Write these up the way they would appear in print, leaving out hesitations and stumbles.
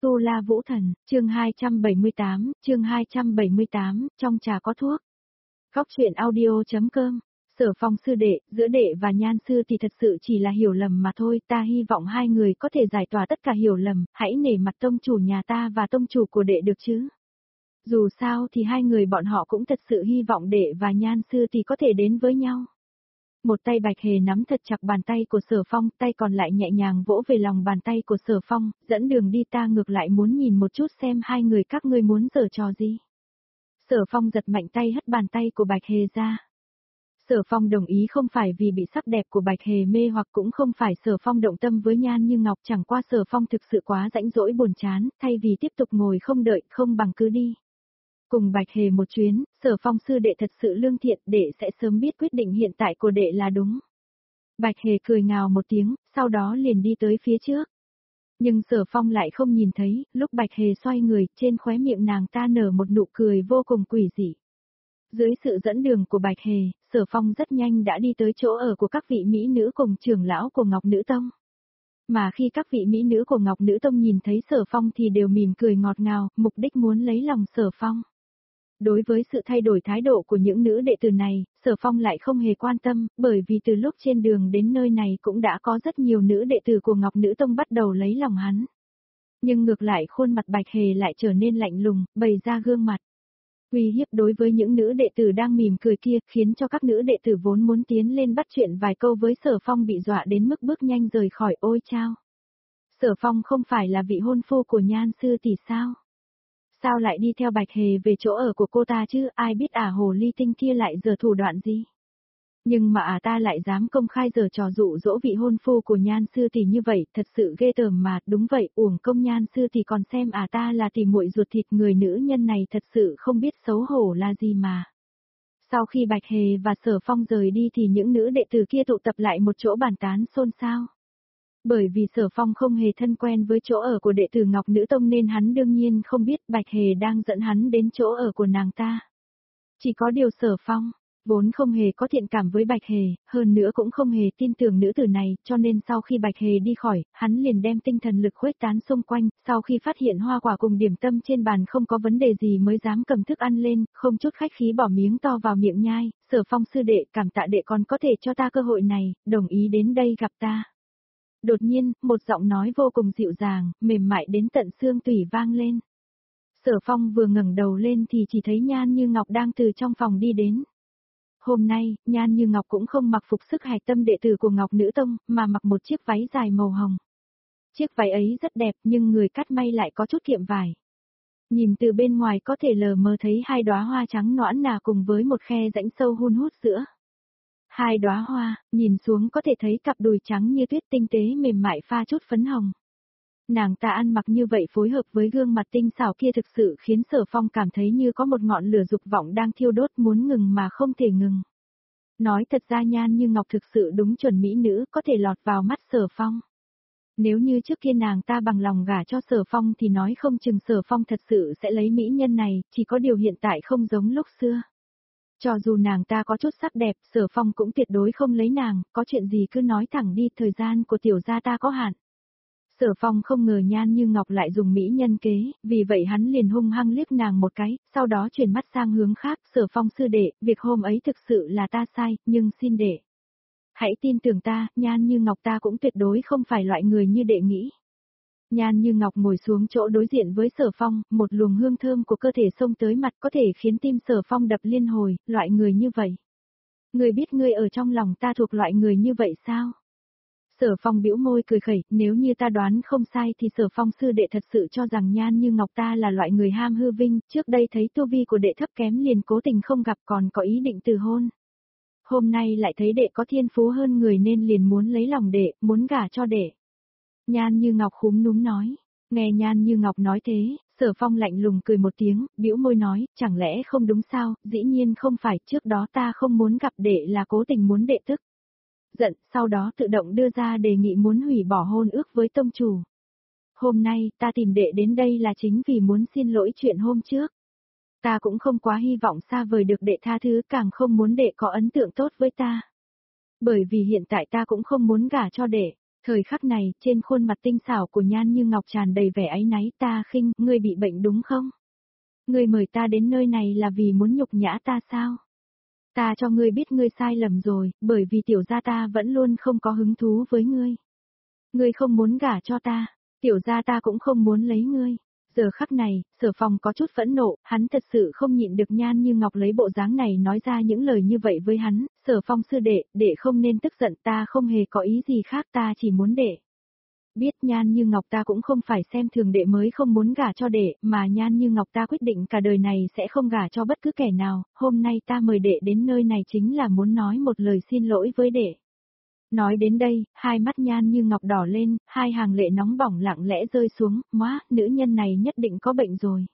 Tu La Vũ Thần, chương 278, trong trà có thuốc. Góc truyện audio.com. Sở Phong sư đệ, giữa đệ và Nhan sư thì thật sự chỉ là hiểu lầm mà thôi, ta hy vọng hai người có thể giải tỏa tất cả hiểu lầm, hãy nể mặt tông chủ nhà ta và tông chủ của đệ được chứ. Dù sao thì hai người bọn họ cũng thật sự hy vọng đệ và Nhan sư thì có thể đến với nhau. Một tay Bạch Hề nắm thật chặt bàn tay của Sở Phong, tay còn lại nhẹ nhàng vỗ về lòng bàn tay của Sở Phong, dẫn đường đi, ta ngược lại muốn nhìn một chút xem hai người các ngươi muốn giở trò gì. Sở Phong giật mạnh tay hất bàn tay của Bạch Hề ra. Sở Phong đồng ý không phải vì bị sắc đẹp của Bạch Hề mê hoặc cũng không phải Sở Phong động tâm với Nhan Như Ngọc, chẳng qua Sở Phong thực sự quá rãnh rỗi buồn chán, thay vì tiếp tục ngồi không đợi, không bằng cứ đi. Cùng Bạch Hề một chuyến, Sở Phong sư đệ thật sự lương thiện, đệ sẽ sớm biết quyết định hiện tại của đệ là đúng. Bạch Hề cười ngào một tiếng, sau đó liền đi tới phía trước. Nhưng Sở Phong lại không nhìn thấy, lúc Bạch Hề xoay người, trên khóe miệng nàng ta nở một nụ cười vô cùng quỷ dị. Dưới sự dẫn đường của Bạch Hề, Sở Phong rất nhanh đã đi tới chỗ ở của các vị mỹ nữ cùng trưởng lão của Ngọc Nữ Tông. Mà khi các vị mỹ nữ của Ngọc Nữ Tông nhìn thấy Sở Phong thì đều mỉm cười ngọt ngào, mục đích muốn lấy lòng Sở Phong. Đối với sự thay đổi thái độ của những nữ đệ tử này, Sở Phong lại không hề quan tâm, bởi vì từ lúc trên đường đến nơi này cũng đã có rất nhiều nữ đệ tử của Ngọc Nữ Tông bắt đầu lấy lòng hắn. Nhưng ngược lại khuôn mặt Bạch Hề lại trở nên lạnh lùng, bày ra gương mặt uy hiếp đối với những nữ đệ tử đang mỉm cười kia, khiến cho các nữ đệ tử vốn muốn tiến lên bắt chuyện vài câu với Sở Phong bị dọa đến mức bước nhanh rời khỏi. Ôi chao! Sở Phong không phải là vị hôn phu của Nhan sư tỷ sao? Sao lại đi theo Bạch Hề về chỗ ở của cô ta chứ, ai biết hồ ly tinh kia lại giở thủ đoạn gì? Nhưng mà ta lại dám công khai giở trò dụ dỗ vị hôn phu của Nhan sư tỷ như vậy, thật sự ghê tởm mà, đúng vậy, uổng công Nhan sư tỷ còn xem ta là tỷ muội ruột thịt, người nữ nhân này thật sự không biết xấu hổ là gì mà. Sau khi Bạch Hề và Sở Phong rời đi thì những nữ đệ tử kia tụ tập lại một chỗ bàn tán xôn xao. Bởi vì Sở Phong không hề thân quen với chỗ ở của đệ tử Ngọc Nữ Tông nên hắn đương nhiên không biết Bạch Hề đang dẫn hắn đến chỗ ở của nàng ta. Chỉ có điều Sở Phong vốn không hề có thiện cảm với Bạch Hề, hơn nữa cũng không hề tin tưởng nữ tử này, cho nên sau khi Bạch Hề đi khỏi, hắn liền đem tinh thần lực khuếch tán xung quanh, sau khi phát hiện hoa quả cùng điểm tâm trên bàn không có vấn đề gì mới dám cầm thức ăn lên, không chút khách khí bỏ miếng to vào miệng nhai. Sở Phong sư đệ, cảm tạ đệ còn có thể cho ta cơ hội này, đồng ý đến đây gặp ta. Đột nhiên, một giọng nói vô cùng dịu dàng, mềm mại đến tận xương tủy vang lên. Sở Phong vừa ngẩng đầu lên thì chỉ thấy Nhan Như Ngọc đang từ trong phòng đi đến. Hôm nay, Nhan Như Ngọc cũng không mặc phục sức hạch tâm đệ tử của Ngọc Nữ Tông, mà mặc một chiếc váy dài màu hồng. Chiếc váy ấy rất đẹp nhưng người cắt may lại có chút kiệm vải. Nhìn từ bên ngoài có thể lờ mờ thấy hai đóa hoa trắng nõn nà cùng với một khe rãnh sâu hun hút giữa. Hai đóa hoa, nhìn xuống có thể thấy cặp đùi trắng như tuyết tinh tế mềm mại pha chút phấn hồng. Nàng ta ăn mặc như vậy phối hợp với gương mặt tinh xảo kia thực sự khiến Sở Phong cảm thấy như có một ngọn lửa dục vọng đang thiêu đốt muốn ngừng mà không thể ngừng. Nói thật ra Nhan Như Ngọc thực sự đúng chuẩn mỹ nữ có thể lọt vào mắt Sở Phong. Nếu như trước kia nàng ta bằng lòng gả cho Sở Phong thì nói không chừng Sở Phong thật sự sẽ lấy mỹ nhân này, chỉ có điều hiện tại không giống lúc xưa. Cho dù nàng ta có chút sắc đẹp, Sở Phong cũng tuyệt đối không lấy nàng, có chuyện gì cứ nói thẳng đi, thời gian của tiểu gia ta có hạn. Sở Phong không ngờ Nhan Như Ngọc lại dùng mỹ nhân kế, vì vậy hắn liền hung hăng liếc nàng một cái, sau đó chuyển mắt sang hướng khác. Sở Phong sư đệ, việc hôm ấy thực sự là ta sai, nhưng xin đệ hãy tin tưởng ta, Nhan Như Ngọc ta cũng tuyệt đối không phải loại người như đệ nghĩ. Nhan Như Ngọc ngồi xuống chỗ đối diện với Sở Phong, một luồng hương thơm của cơ thể xông tới mặt có thể khiến tim Sở Phong đập liên hồi, loại người như vậy. Ngươi biết ngươi ở trong lòng ta thuộc loại người như vậy sao? Sở Phong bĩu môi cười khẩy, nếu như ta đoán không sai thì Sở Phong sư đệ thật sự cho rằng Nhan Như Ngọc ta là loại người ham hư vinh, trước đây thấy tu vi của đệ thấp kém liền cố tình không gặp còn có ý định từ hôn. Hôm nay lại thấy đệ có thiên phú hơn người nên liền muốn lấy lòng đệ, muốn gả cho đệ. Nhan Như Ngọc khúm núm nói, nghe Nhan Như Ngọc nói thế, Sở Phong lạnh lùng cười một tiếng, bĩu môi nói, chẳng lẽ không đúng sao, dĩ nhiên không phải, trước đó ta không muốn gặp đệ là cố tình muốn đệ tức giận, sau đó tự động đưa ra đề nghị muốn hủy bỏ hôn ước với tông chủ. Hôm nay, ta tìm đệ đến đây là chính vì muốn xin lỗi chuyện hôm trước. Ta cũng không quá hy vọng xa vời được đệ tha thứ, càng không muốn đệ có ấn tượng tốt với ta. Bởi vì hiện tại ta cũng không muốn gả cho đệ. Thời khắc này, trên khuôn mặt tinh xảo của Nhan Như Ngọc tràn đầy vẻ áy náy, ta khinh, ngươi bị bệnh đúng không? Ngươi mời ta đến nơi này là vì muốn nhục nhã ta sao? Ta cho ngươi biết ngươi sai lầm rồi, bởi vì tiểu gia ta vẫn luôn không có hứng thú với ngươi. Ngươi không muốn gả cho ta, tiểu gia ta cũng không muốn lấy ngươi. Giờ khắc này, Sở Phong có chút phẫn nộ, hắn thật sự không nhịn được Nhan Như Ngọc lấy bộ dáng này nói ra những lời như vậy với hắn, Sở Phong sư đệ không nên tức giận, ta không hề có ý gì khác, ta chỉ muốn đệ. Biết Nhan Như Ngọc ta cũng không phải xem thường đệ mới không muốn gả cho đệ, mà Nhan Như Ngọc ta quyết định cả đời này sẽ không gả cho bất cứ kẻ nào, hôm nay ta mời đệ đến nơi này chính là muốn nói một lời xin lỗi với đệ. Nói đến đây, hai mắt Nhan Như Ngọc đỏ lên, hai hàng lệ nóng bỏng lặng lẽ rơi xuống, móa, nữ nhân này nhất định có bệnh rồi.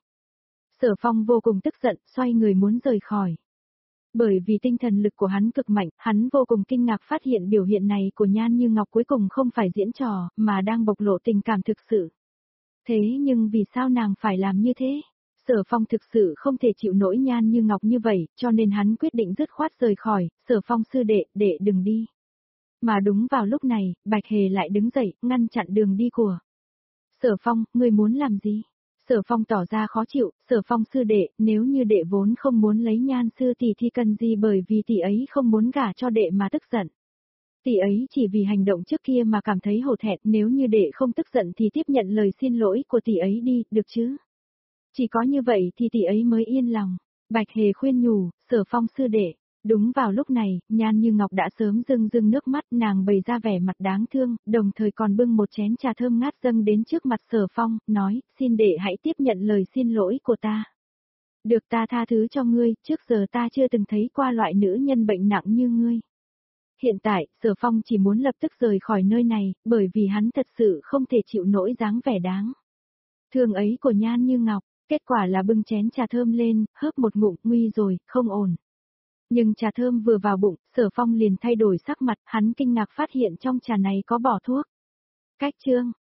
Sở Phong vô cùng tức giận, xoay người muốn rời khỏi. Bởi vì tinh thần lực của hắn cực mạnh, hắn vô cùng kinh ngạc phát hiện biểu hiện này của Nhan Như Ngọc cuối cùng không phải diễn trò, mà đang bộc lộ tình cảm thực sự. Thế nhưng vì sao nàng phải làm như thế? Sở Phong thực sự không thể chịu nổi Nhan Như Ngọc như vậy, cho nên hắn quyết định dứt khoát rời khỏi, Sở Phong sư đệ đừng đi. Mà đúng vào lúc này, Bạch Hề lại đứng dậy, ngăn chặn đường đi của. Sở Phong, ngươi muốn làm gì? Sở Phong tỏ ra khó chịu, Sở Phong sư đệ, nếu như đệ vốn không muốn lấy Nhan sư tỷ thì cần gì bởi vì tỷ ấy không muốn gả cho đệ mà tức giận. Tỷ ấy chỉ vì hành động trước kia mà cảm thấy hổ thẹn, nếu như đệ không tức giận thì tiếp nhận lời xin lỗi của tỷ ấy đi, được chứ? Chỉ có như vậy thì tỷ ấy mới yên lòng. Bạch Hề khuyên nhủ, Sở Phong sư đệ. Đúng vào lúc này, Nhan Như Ngọc đã sớm rưng nước mắt, nàng bày ra vẻ mặt đáng thương, đồng thời còn bưng một chén trà thơm ngát dâng đến trước mặt Sở Phong, nói, xin đệ hãy tiếp nhận lời xin lỗi của ta. Được ta tha thứ cho ngươi, trước giờ ta chưa từng thấy qua loại nữ nhân bệnh nặng như ngươi. Hiện tại, Sở Phong chỉ muốn lập tức rời khỏi nơi này, bởi vì hắn thật sự không thể chịu nổi dáng vẻ đáng thương ấy của Nhan Như Ngọc, kết quả là bưng chén trà thơm lên, hớp một ngụm, nguy rồi, không ổn. Nhưng trà thơm vừa vào bụng, Sở Phong liền thay đổi sắc mặt, hắn kinh ngạc phát hiện trong trà này có bỏ thuốc. Cách chương